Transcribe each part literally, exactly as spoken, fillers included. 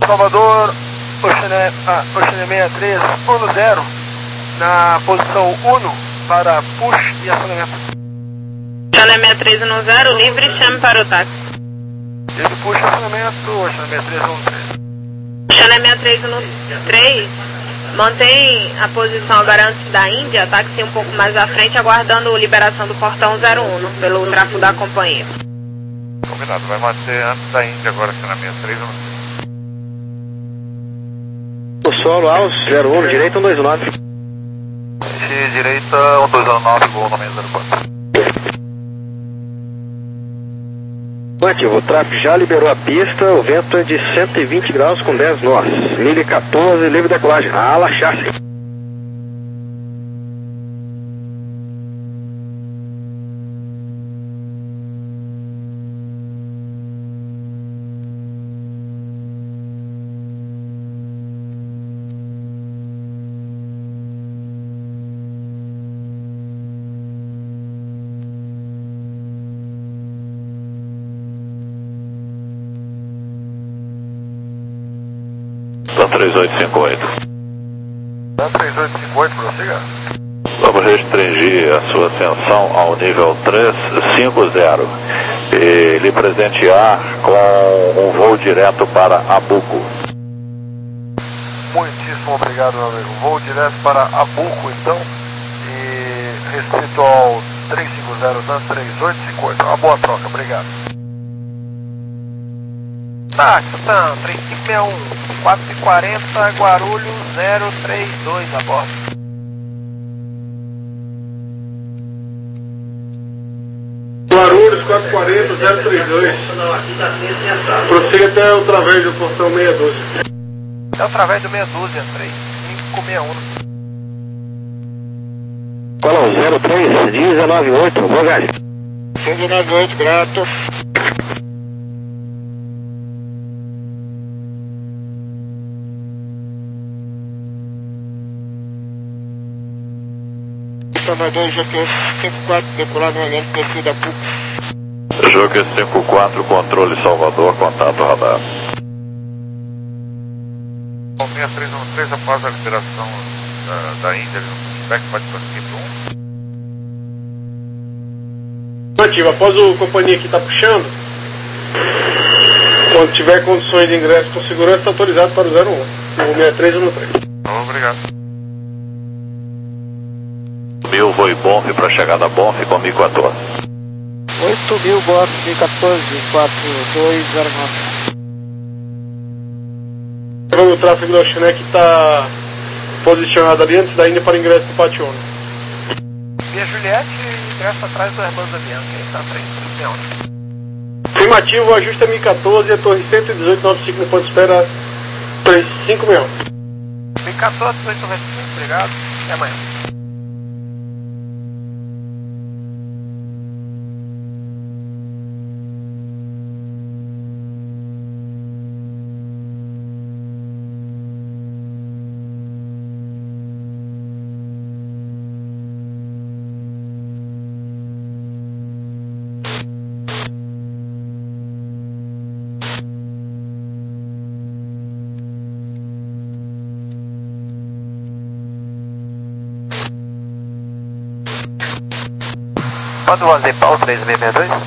Salvador, Oceané, ah, Oceané sessenta e três, um zero, na posição um para push e acionamento. Oceané sessenta e três, um zero, livre, chame para o táxi. Livre, push, acionamento, Oceané sessenta e três, um três. Oceané sessenta e três, um três, mantém a posição agora antes da Índia, táxi um pouco mais à frente, aguardando liberação do portão zero um, pelo tráfego da companhia. Combinado, vai manter antes da Índia agora, Oceané sessenta e três, um três. O solo aos zero um, direita um dois nove. Direita um dois nove, gol no meio zero quatro. Ativo, o tráfego já liberou a pista, o vento é de cento e vinte graus com dez nós. Livre quatorze, livre decolagem. Ala chassi. três oito cinco oito. três oito cinco oito, prossiga. Vamos restringir a sua ascensão ao nível trezentos e cinquenta e lhe presentear com um voo direto para Abuco. Muitíssimo obrigado, meu amigo. Voo direto para Abuco, então, e restrito ao trezentos e cinquenta da três oito cinco oito. Uma boa troca, obrigado. Táxi, Sam, três cinco seis um, quatro e quarenta, Guarulhos zero três dois a bordo. Guarulhos quatro e quarenta, zero três dois. Prossiga até através do portão meia dúzia. É através do meia dúzia, três cinco seis um. Colão zero três, dezenove oito, boa viagem. dezenove oito, grato. Salvador, J Q S cinquenta e quatro, decolado no lente perfil da P U C. J Q S cinquenta e quatro, controle Salvador, contato radar. Bom, sessenta e três um três, após a liberação da, da Índia, no feedback, pode prosseguir para um. Ativa, após o companhia que está puxando, quando tiver condições de ingresso com segurança, está autorizado para o zero um, o sessenta e três um três. Obrigado. Mil Voi Bonf para chegada Bonf com mil e quatorze. oito mil Bonf, mil e quatorze, quatro dois zero nove. O tráfego da Oceané que está posicionado ali antes da Índia para ingresso do Pationa. Via Juliette, ingresso atrás do Airbus Avianca, ele está três cinco seis um. Afirmativo, ajuste a mil e quatorze e a torre cento e dezoito noventa e cinco no ponto de espera três cinco seis um. mil e quatorze, oito noventa e cinco, obrigado, até amanhã. Pode fazer pau três seis seis dois?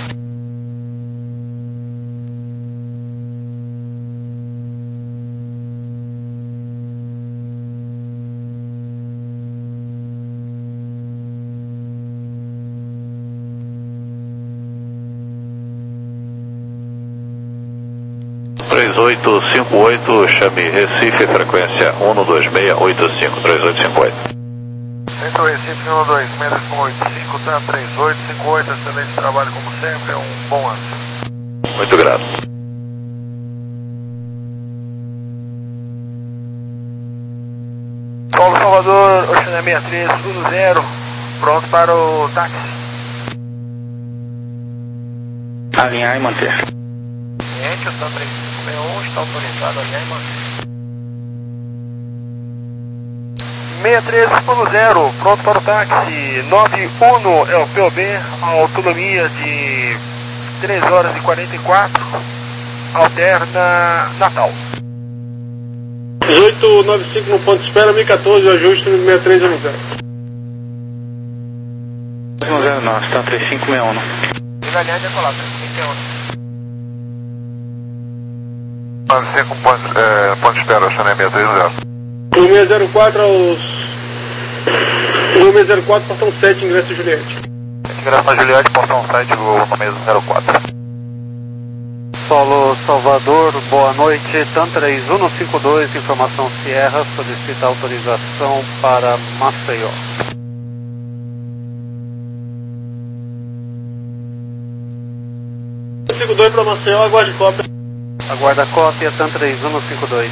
três oito cinco oito, chame Recife, frequência um dois seis oito cinco, três oito cinco oito. Centro Recife um dois seis oito cinco, T A três oito cinco oito, excelente trabalho como sempre, é um bom ano. Muito grato. Paulo Salvador, Oceané sessenta e três, um zero, pronto para o táxi. Alinhar e manter. Cliente, o T A três cinco seis um está autorizado a alinhar e manter. sessenta e três um zero, pronto para o táxi. nove um é o P O B, autonomia de três horas e quarenta e quatro, alterna Natal. dezoito noventa e cinco no ponto de espera, mil e quatorze, ajuste no sessenta e três zero zero. zero não, está três cinco seis um. Vila Aliança é colado, três cinco seis um. nove cinco, ponto, é, ponto de espera, Chanel sessenta e três zero. No seis zero quatro aos... No seis zero quatro, portão sete, ingresso Juliette. Ingresso na Juliette, portão sete, voo no mês zero quatro. Solo Salvador, boa noite. TAM três um cinco dois, informação Sierra, solicita autorização para Maceió. cinco dois para Maceió, aguarde cópia. Aguarda cópia, TAM três um cinco dois.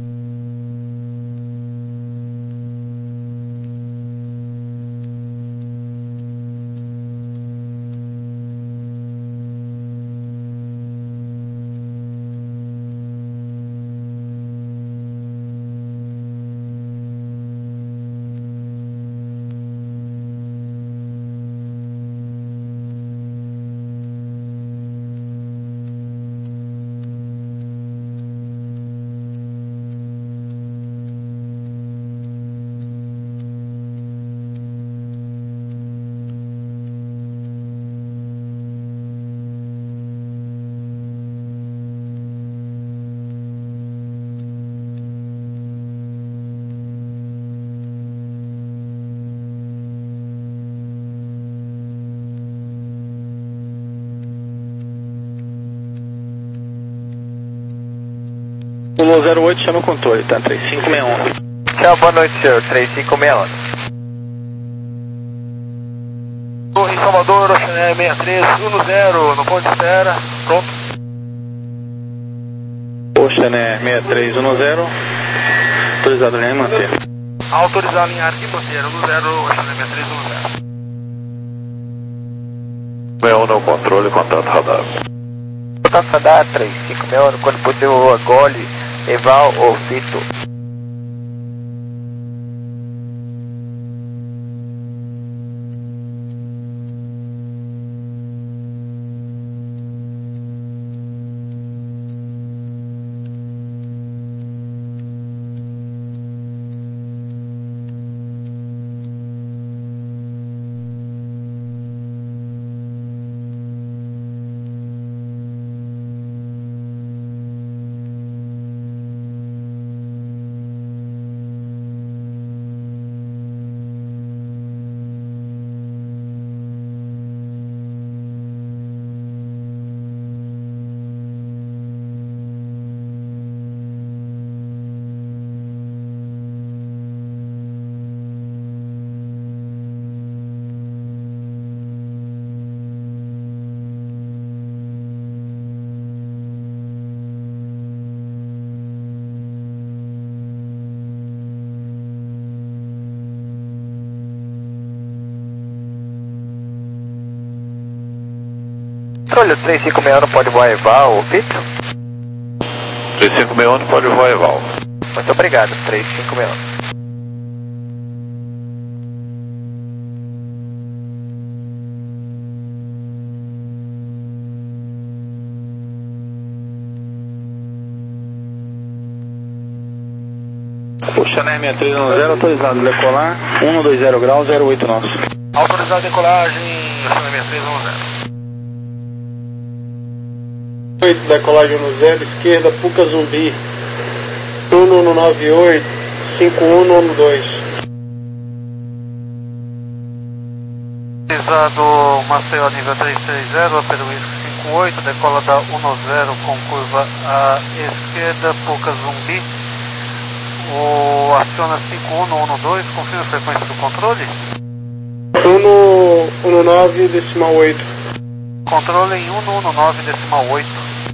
Pulou zero oito, chama o controle, tá? três cinco seis um. Tchau, boa noite, senhor. três cinco seis um. Torre em Salvador, Chanel sessenta e três um zero, no ponto de espera, pronto. Ocean é sessenta e três um zero, autorizado a linhar e manter. Autorizar a alinhar e manter, um zero, Chanel sessenta e três um zero. sessenta e um no controle, contato radar. Contato radar, três cinco seis um, quando puder o Agole, Eval ou Fito. Controle, o três cinco seis um não pode voar Eval ou Fito? três cinco seis um pode voar Eval. Muito obrigado, três cinco seis um. Ocean sessenta e três um zero, autorizado a decolar, um dois zero graus, zero oito nosso. Autorizado a decolagem, Chanel sessenta e três um zero. oito, decolagem no zero, esquerda, Puca Zumbi. um um nove oito, cinco um um dois. Autorizado Maceió nível três três zero, Peruísco cinco oito, decola da um zero com curva à esquerda, Puca Zumbi. O aciona cinco um um dois, confirma a frequência do controle? um um nove decimal oito. Controle em um um nove decimal oito.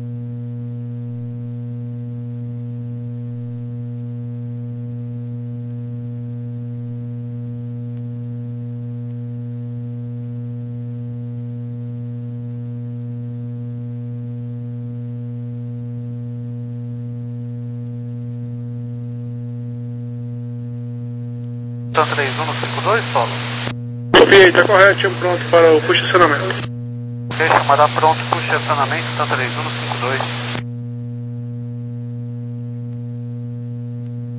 TAM três um cinco dois, solo. Copiei, está correto, time pronto para o push acionamento. Ok, chamada pronto, push acionamento, TAM três um cinco dois.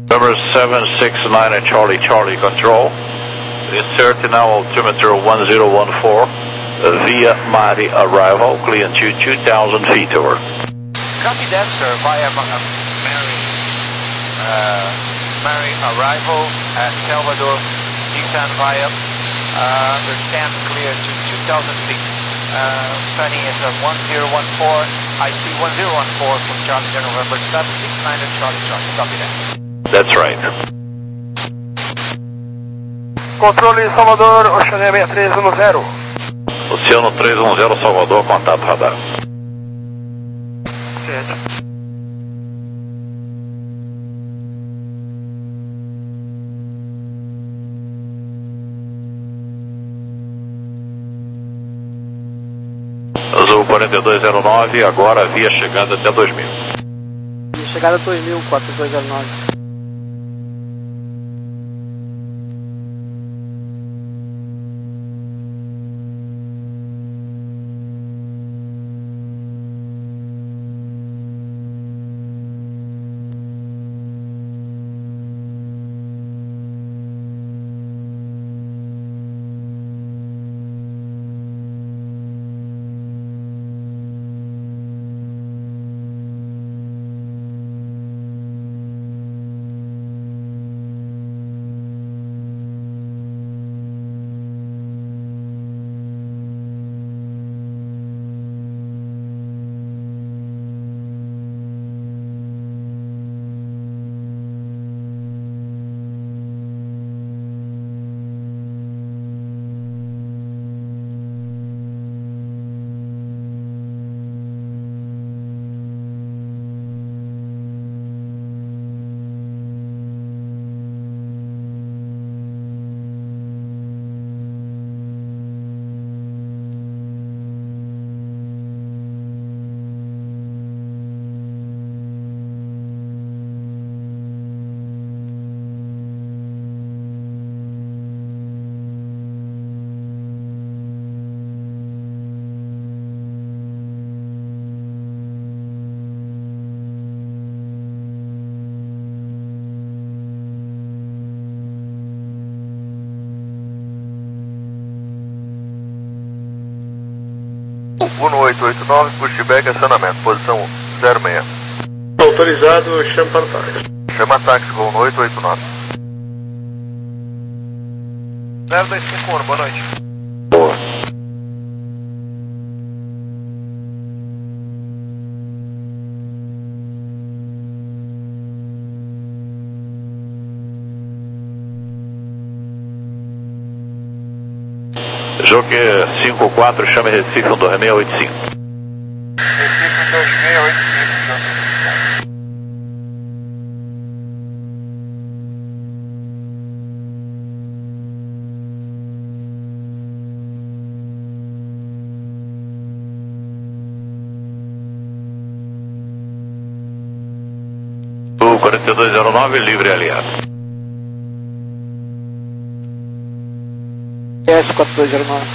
Number seven six nine at Charlie Charlie Control. Insert now altimeter one zero one four. Via Mari arrival, clear to two thousand feet over. Copy that, sir, via uh, Mary, uh, Mary arrival at Salvador, descend via, uh, understand clear to two thousand feet. Uh, setting is uh, one zero one four, I C one zero one four from Charlie November seven six nine at Charlie Charlie, copy that. That's right. Controle Salvador, Oceania seis três um zero. Oceano três um zero, Salvador, contato radar. Certo. Azul quarenta e dois zero nove, agora via chegada até dois mil. Chegada dois mil, quatro dois zero nove. um oito oito nove, pushback, acionamento, posição zero seis. Autorizado, chama para táxi. Chama táxi, voo um oito oito nove. zero dois cinco um, boa noite. Boa. Joque cinco quatro, chame Recife um dois seis oito cinco. Recife um dois seis oito cinco. O quarenta e dois zero nove, livre aliado. S quatro dois zero nove.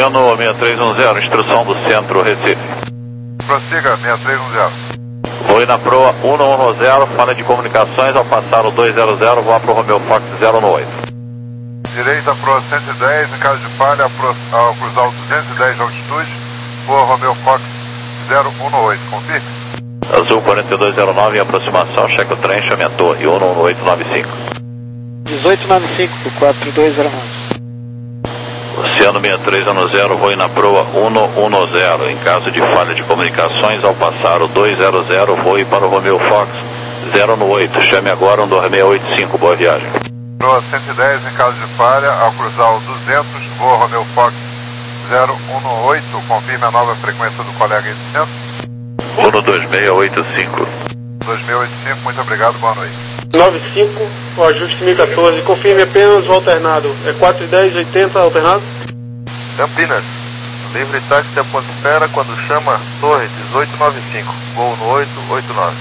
Sino seis três um zero, instrução do centro Recife. Prossiga, seis três um zero. Vou na proa cento e dez, fala de comunicações, ao passar o dois zero zero, vou para o Romeo Fox zero um oito. Direita, proa cento e dez, em caso de falha, pro, ao cruzar o duzentos e dez de altitude, voa Romeo Fox zero um oito, confirme. Azul quarenta e dois zero nove, em aproximação, checa o trem, aumentou, e um oito nove cinco. dezoito nove cinco, quatro dois zero nove. Oceano seis três um zero, vou na proa cento e dez, em caso de falha de comunicações, ao passar o dois zero zero, vou para o Romeo Fox zero um oito, chame agora um dois seis oito cinco, boa viagem. Proa cento e dez, em caso de falha, ao cruzar o duzentos, voa Romeo Fox zero um oito, confirme a nova frequência do colega aí do centro. um dois seis oito cinco. dois seis oito cinco, muito obrigado, boa noite. nove cinco, o ajuste mil e quatorze, confirme apenas o alternado. É quatro dez oitenta alternado? Campinas, livre táxi de ponte espera quando chama Torre dezoito nove cinco, voo no oito oito nove.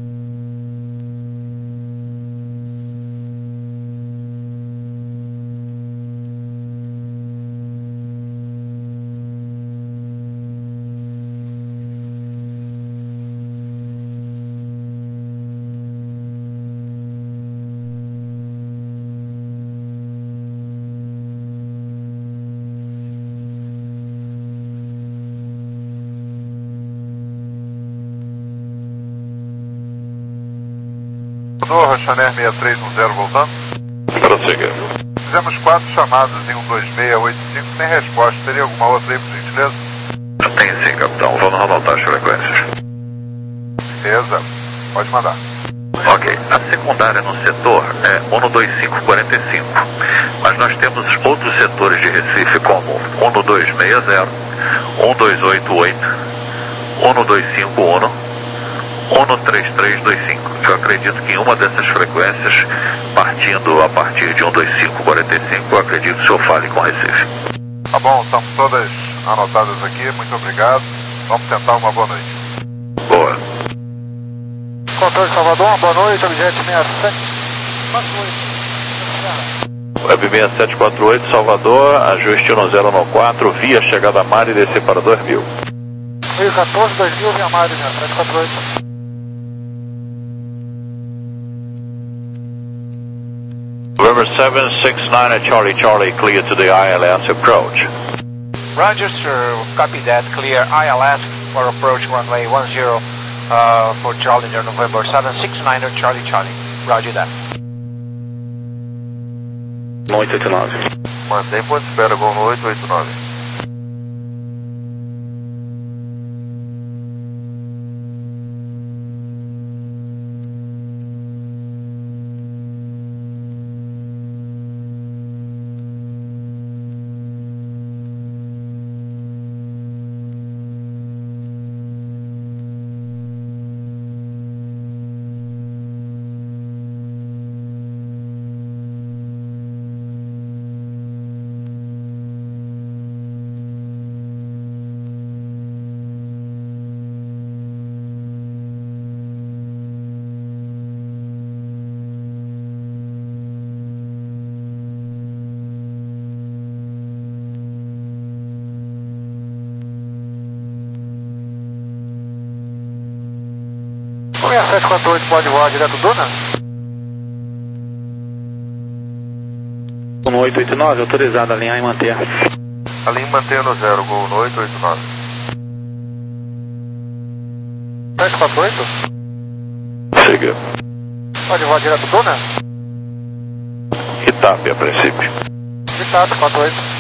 Rochaner seis três um zero voltando. Prossiga. Fizemos quatro chamadas em um dois seis oito cinco sem resposta. Teria alguma outra aí, por gentileza? Tem sim, capitão. Vamos anotar as frequências. Beleza. Pode mandar. Ok. A secundária no setor é um dois cinco quatro cinco. Mas nós temos outros setores de Recife como um dois seis zero, um dois oito oito, um dois cinco um, um três três dois cinco. Eu acredito que em uma dessas frequências, partindo a partir de um dois cinco quatro cinco, eu acredito que o senhor fale com Recife. Tá bom, estão todas anotadas aqui, muito obrigado. Vamos tentar uma boa noite. Boa. Controle Salvador, uma boa noite, objeto seis sete quatro oito. Web seis sete quatro oito, Salvador, ajuste um zero um quatro, via chegada a mar e descer para dois mil. mil e quatorze, dois mil, via Mário, seis sete quatro oito. River seven six nine, Charlie Charlie, clear to the I L S approach. Roger, sir. Copy that. Clear I L S for approach runway one zero uh, for Charlie November seven six nine, Charlie Charlie. Roger that. oito oito nove. Mantém ponto de espera, voo no oito oito nove. seis sete quatro oito pode voar direto Duna? um oito oito nove, autorizado a alinhar e manter. Alinhe e mantenha no zero, voo no oito oito nove. sete quatro oito? Siga. Pode voar direto Duna? Itape, a princípio. Ditado, quatro oito.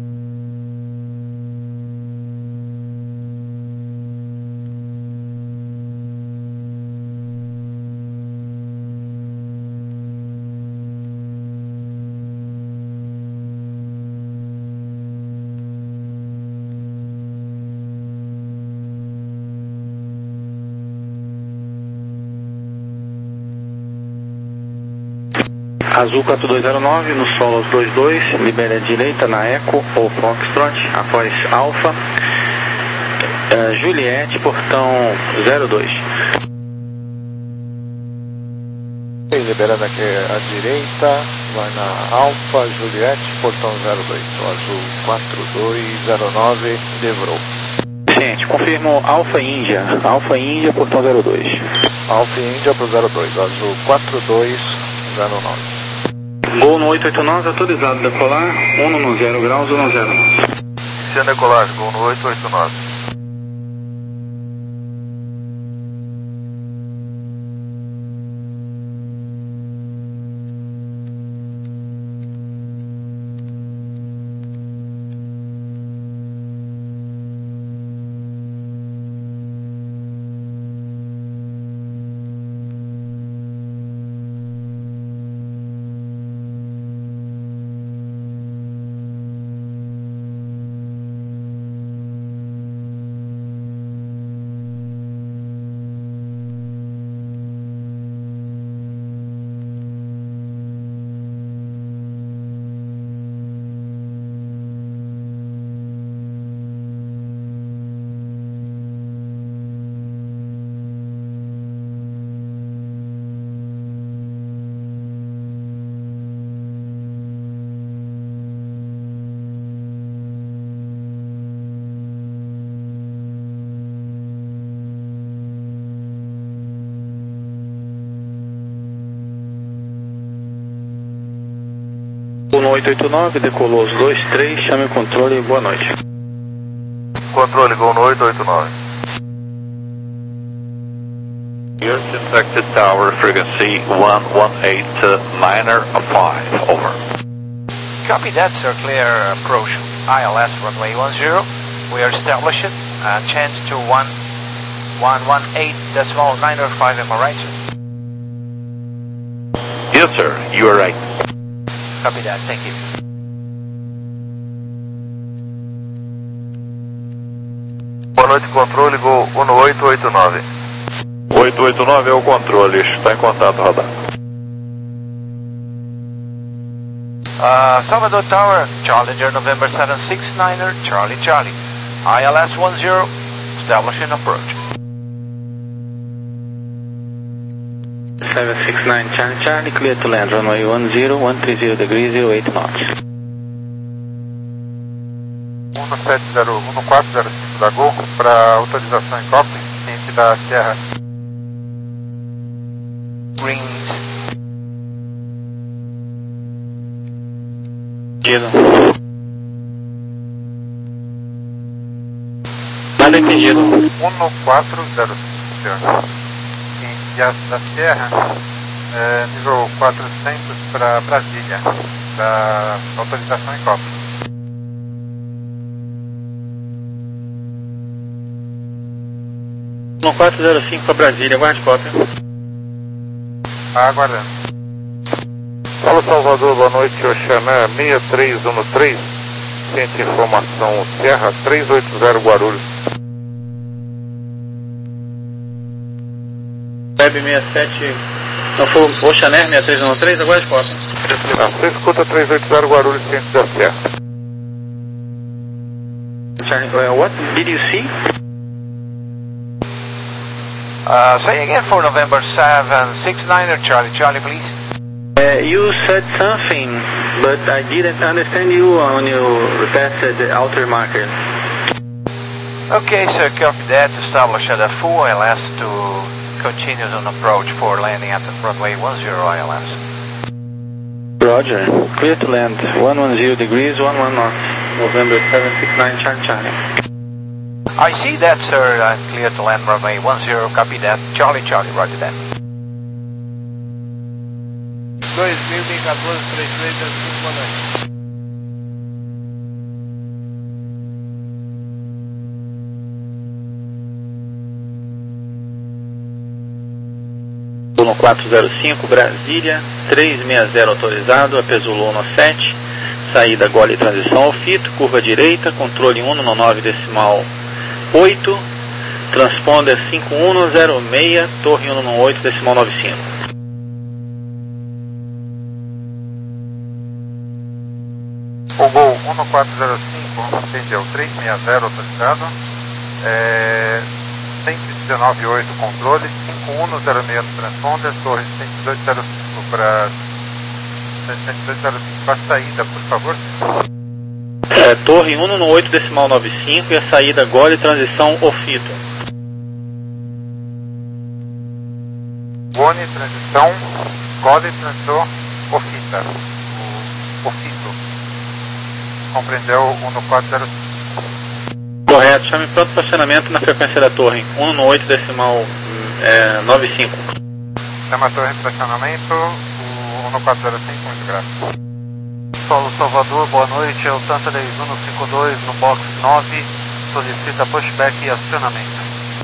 Azul quatro dois zero nove, no solo aos dois dois, libera a direita na Eco ou Foxtrot, após Alfa, uh, Juliette, portão zero dois. Liberando aqui a direita vai na Alfa Juliette, portão zero dois, o azul quatro dois zero nove, Devrou. Gente, confirmo Alfa Índia, Alfa Índia, portão zero dois. Alfa Índia para o zero dois, azul quatro dois zero nove. Gol no oito oito nove, autorizado decolar, um no zero graus, um no zero nove. Iniciando decolagem, gol no oito oito nove. No oito oito nove, decolou os dois três, chame o controle e boa noite. Controle, gol no oito oito nove. Here's detected tower frequency one one eight niner five, over. Copy that, sir. Clear approach. I L S runway one zero. We are established and change to one one one eight decimal niner five. Am I right, sir? Yes, sir. You are right. Copy that. Thank you. Boa noite, controle, gol um no oito oito nove. oito oito nove é o controle, está em contato, radar. Uh, Salvador Tower, Challenger November seven six niner, Charlie Charlie. I L S one zero, establishing approach. seven six nine Charlie Charlie, clear to land, runway one zero, one three zero degrees, zero eight knots. um sete zero, um quatro zero cinco da Gol para autorização em copa, ciente da Sierra. Greens. Entendido. Nada entendido. um quatro zero cinco, senhor. E a da Sierra, é, nível quatrocentos para Brasília, da autorização em copa. um quatro zero cinco para Brasília, aguarde cópia. Aguardando. Fala Salvador, boa noite, Oxanã seis três um três, ciente informação Sierra três oito zero Guarulhos. Web sessenta e sete, não foi Oxané seis três um três, aguarde cópia. Não, você escuta três oito zero Guarulhos, ciente da Sierra. Charlie, uh, what did you see? Uh, say again for November seven six niner, Charlie Charlie, please. Uh, you said something, but I didn't understand you when you passed the outer marker. Okay, sir, copy that. Establish at a full I L S to continue on approach for landing at the runway one zero I L S. Roger. Clear to land. one one zero degrees, one one knots. November seven six nine Charlie Charlie. I see that, sir. I'm clear to land runway one zero. Copy that. Charlie Charlie, roger that. dois mil e quatorze, três três zero cinco, boa noite. no quatro zero cinco, Brasília, três seis zero autorizado, apesou no sete, saída gole transição ao fito, curva direita, controle um no nove decimal oito, transponder cinco um zero seis, torre um no oito decimal nove cinco. O Gol um quatro zero cinco, atendeu três seis zero autorizado, é, cento e dezenove ponto oito controle, cinco um zero seis no transponder, torre cento e dezoito ponto zero cinco para sete dois zero cinco, a saída, por favor. É, torre cento e dezoito decimal noventa e cinco e a saída Gole transição Ofito. Gole transição, Gole transição Ofita. O Ofito. Compreendeu o cento e quatro zero cinco. Correto, chame pronto para acionamento na frequência da torre cento e dezoito decimal é, noventa e cinco. Chama a torre para acionamento, o cento e quatro zero cinco, muito grato. Solo Salvador, boa noite, é o Tan três um cinco dois no box nove, solicita pushback e acionamento.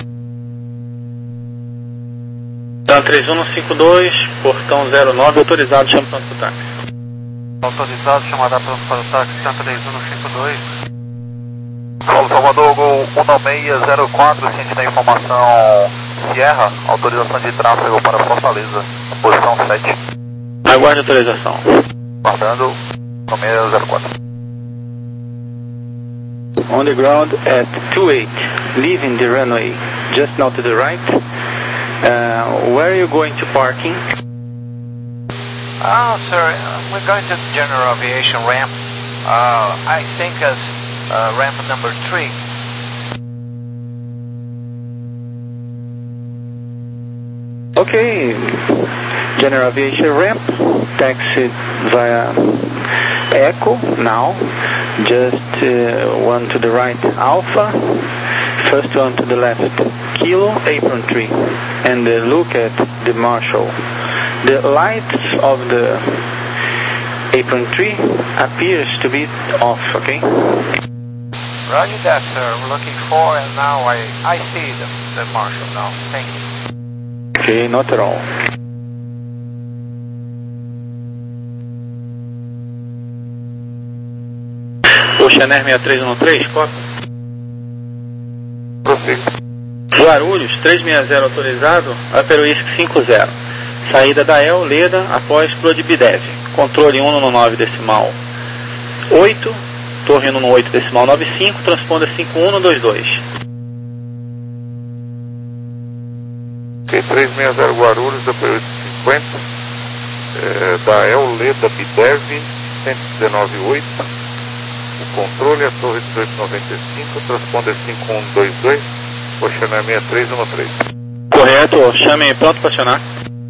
Tan três um cinco dois, portão zero nove, autorizado, chame pronto para o táxi. Autorizado, chamará pronto para o táxi Tan três um cinco dois. Solo Salvador, Gol um seis zero quatro, ciente da informação Sierra, autorização de tráfego para Fortaleza, posição sete. Aguarde a autorização. Guardando um seis zero quatro. On the ground at two eight, leaving the runway, just now to the right. Uh, where are you going to parking? Oh, sir, we're going to general aviation ramp. Uh, I think as uh, ramp number three. Okay, general aviation ramp, taxi via Echo now, just uh, one to the right Alpha, first one to the left Kilo, apron three, and uh, look at the Marshall. The lights of the apron three appears to be off, okay? Roger that, sir. We're looking for, and now I, I see the, the Marshall now. Thank you. Okay, not at all. Oceaner sessenta e três treze, copy. Prossiga. Guarulhos, trezentos e sessenta autorizado, Aperoisc cinquenta. Saída da El, Leda, após Prodibdev. Controle cento e nove decimal oito, torre cento e oito decimal noventa e cinco, transponder cinco um dois dois. Ok, trezentos e sessenta Guarulhos, Aperoisc cinquenta, é, da El, Leda, Bidev, cento e dezenove oito. O controle é a torre dezoito noventa e cinco, transponder cinco um dois dois, Oceaner sessenta e três treze. Correto, chame pronto para acionar.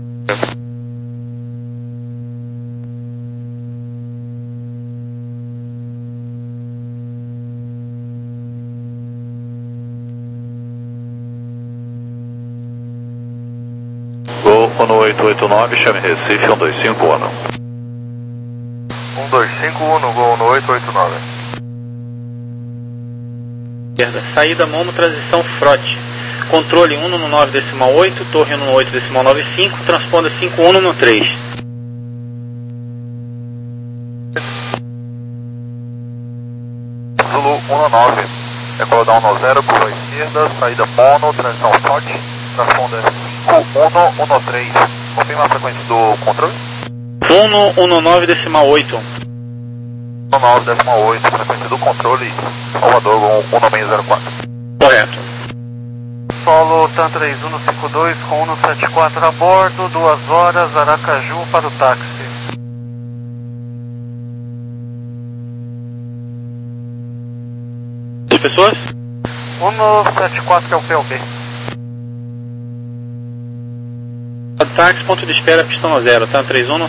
Gol um oito oito nove, chame Recife um dois cinco um. um dois cinco um, Gol um oito oito nove. Saída Momo, transição Frote. Controle cento e nove decimal oito, torre cento e oito decimal noventa e cinco, transponder cinco um três. Zulu um nove, decolar um zero, curva esquerda, saída Mono, transição Frote, transponder cinco um um três. Confirma a frequência do controle? cento e nove decimal oito. um nove decimal oito, frequência do controle, Salvador um seis zero quatro. Correto. Solo Tan três um cinco dois com cento e setenta e quatro a bordo, duas horas, Aracaju para o táxi. As pessoas? cento e setenta e quatro é o P O B. Táxi, ponto de espera, pistão zero, Tan três um